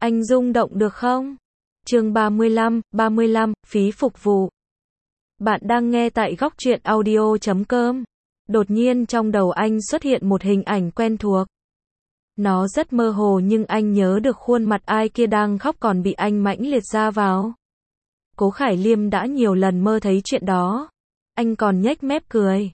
Anh rung động được không? Chương 35, phí phục vụ. Bạn đang nghe tại góc truyện audio.com. Đột nhiên trong đầu anh xuất hiện một hình ảnh quen thuộc. Nó rất mơ hồ nhưng anh nhớ được khuôn mặt ai kia đang khóc còn bị anh mãnh liệt ra vào. Cố Khải Liêm đã nhiều lần mơ thấy chuyện đó. Anh còn nhếch mép cười.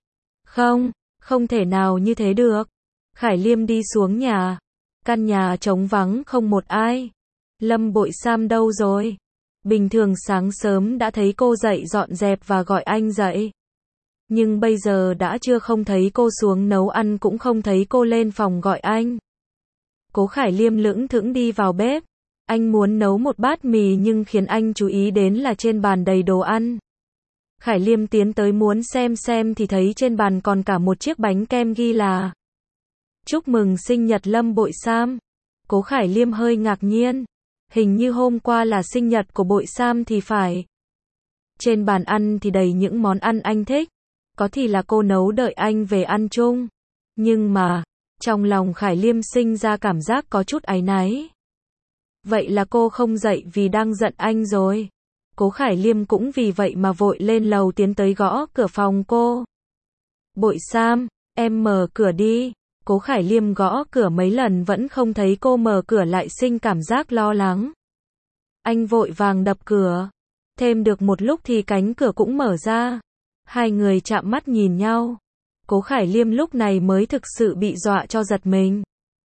Không thể nào như thế được. Khải Liêm đi xuống nhà. Căn nhà trống vắng không một ai. Lâm Bội Sam đâu rồi? Bình thường sáng sớm đã thấy cô dậy dọn dẹp và gọi anh dậy. Nhưng bây giờ đã trưa không thấy cô xuống nấu ăn cũng không thấy cô lên phòng gọi anh. Cố Khải Liêm lững thững đi vào bếp. Anh muốn nấu một bát mì nhưng khiến anh chú ý đến là trên bàn đầy đồ ăn. Khải Liêm tiến tới muốn xem thì thấy trên bàn còn cả một chiếc bánh kem ghi là chúc mừng sinh nhật Lâm Bội Sam. Cố Khải Liêm hơi ngạc nhiên. Hình như hôm qua là sinh nhật của Bội Sam thì phải. Trên bàn ăn thì đầy những món ăn anh thích. Có thì là cô nấu đợi anh về ăn chung. Nhưng mà, trong lòng Khải Liêm sinh ra cảm giác có chút áy náy. Vậy là cô không dậy vì đang giận anh rồi. Cố Khải Liêm cũng vì vậy mà vội lên lầu tiến tới gõ cửa phòng cô. Bội Sam, em mở cửa đi. Cố Khải Liêm gõ cửa mấy lần vẫn không thấy cô mở cửa lại sinh cảm giác lo lắng. Anh vội vàng đập cửa. Thêm được một lúc thì cánh cửa cũng mở ra. Hai người chạm mắt nhìn nhau. Cố Khải Liêm lúc này mới thực sự bị dọa cho giật mình.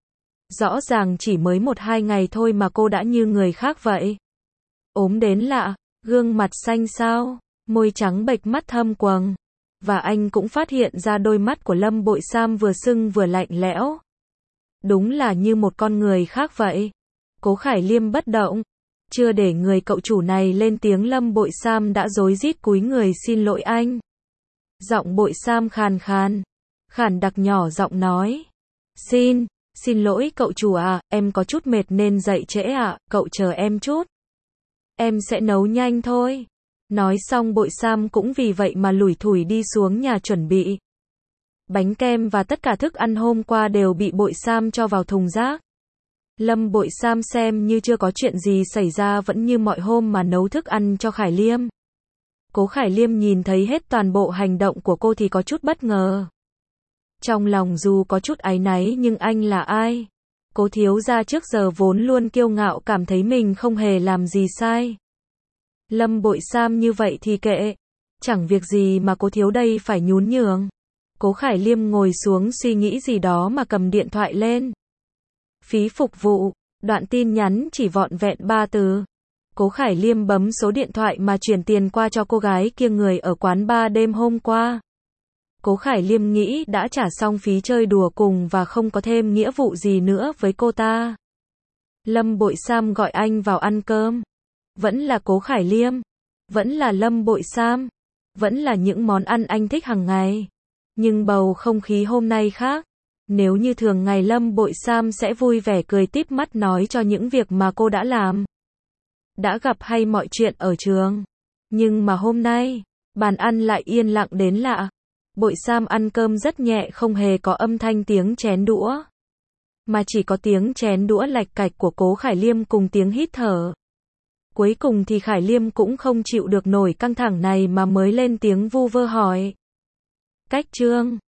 Rõ ràng chỉ mới 1-2 ngày thôi mà cô đã như người khác vậy. Ốm đến lạ, gương mặt xanh xao, môi trắng bệch mắt thâm quầng. Và anh cũng phát hiện ra đôi mắt của Lâm Bội Sam vừa sưng vừa lạnh lẽo. Đúng là như một con người khác vậy. Cố Khải Liêm bất động. Chưa để người cậu chủ này lên tiếng Lâm Bội Sam đã rối rít cúi người xin lỗi anh. Giọng Bội Sam khàn khàn. Khản đặc nhỏ giọng nói. Xin lỗi cậu chủ à, em có chút mệt nên dậy trễ ạ, cậu chờ em chút. Em sẽ nấu nhanh thôi. Nói xong Bội Sam cũng vì vậy mà lủi thủi đi xuống nhà chuẩn bị. Bánh kem và tất cả thức ăn hôm qua đều bị Bội Sam cho vào thùng rác. Lâm Bội Sam xem như chưa có chuyện gì xảy ra vẫn như mọi hôm mà nấu thức ăn cho Khải Liêm. Cố Khải Liêm nhìn thấy hết toàn bộ hành động của cô thì có chút bất ngờ. Trong lòng dù có chút áy náy nhưng anh là ai? Cố thiếu gia trước giờ vốn luôn kiêu ngạo cảm thấy mình không hề làm gì sai. Lâm Bội Sam như vậy thì kệ. Chẳng việc gì mà cố thiếu đây phải nhún nhường. Cố Khải Liêm ngồi xuống suy nghĩ gì đó mà cầm điện thoại lên. Phí phục vụ, đoạn tin nhắn chỉ vọn vẹn 3 từ. Cố Khải Liêm bấm số điện thoại mà chuyển tiền qua cho cô gái kia người ở quán bar đêm hôm qua. Cố Khải Liêm nghĩ đã trả xong phí chơi đùa cùng và không có thêm nghĩa vụ gì nữa với cô ta. Lâm Bội Sam gọi anh vào ăn cơm. Vẫn là Cố Khải Liêm. Vẫn là Lâm Bội Sam. Vẫn là những món ăn anh thích hàng ngày. Nhưng bầu không khí hôm nay khác. Nếu như thường ngày Lâm Bội Sam sẽ vui vẻ cười tít mắt nói cho những việc mà cô đã làm. Đã gặp hay mọi chuyện ở trường. Nhưng mà hôm nay, bàn ăn lại yên lặng đến lạ. Bội Sam ăn cơm rất nhẹ không hề có âm thanh tiếng chén đũa. Mà chỉ có tiếng chén đũa lạch cạch của Cố Khải Liêm cùng tiếng hít thở. Cuối cùng thì Khải Liêm cũng không chịu được nổi căng thẳng này mà mới lên tiếng vu vơ hỏi. Cách Trương,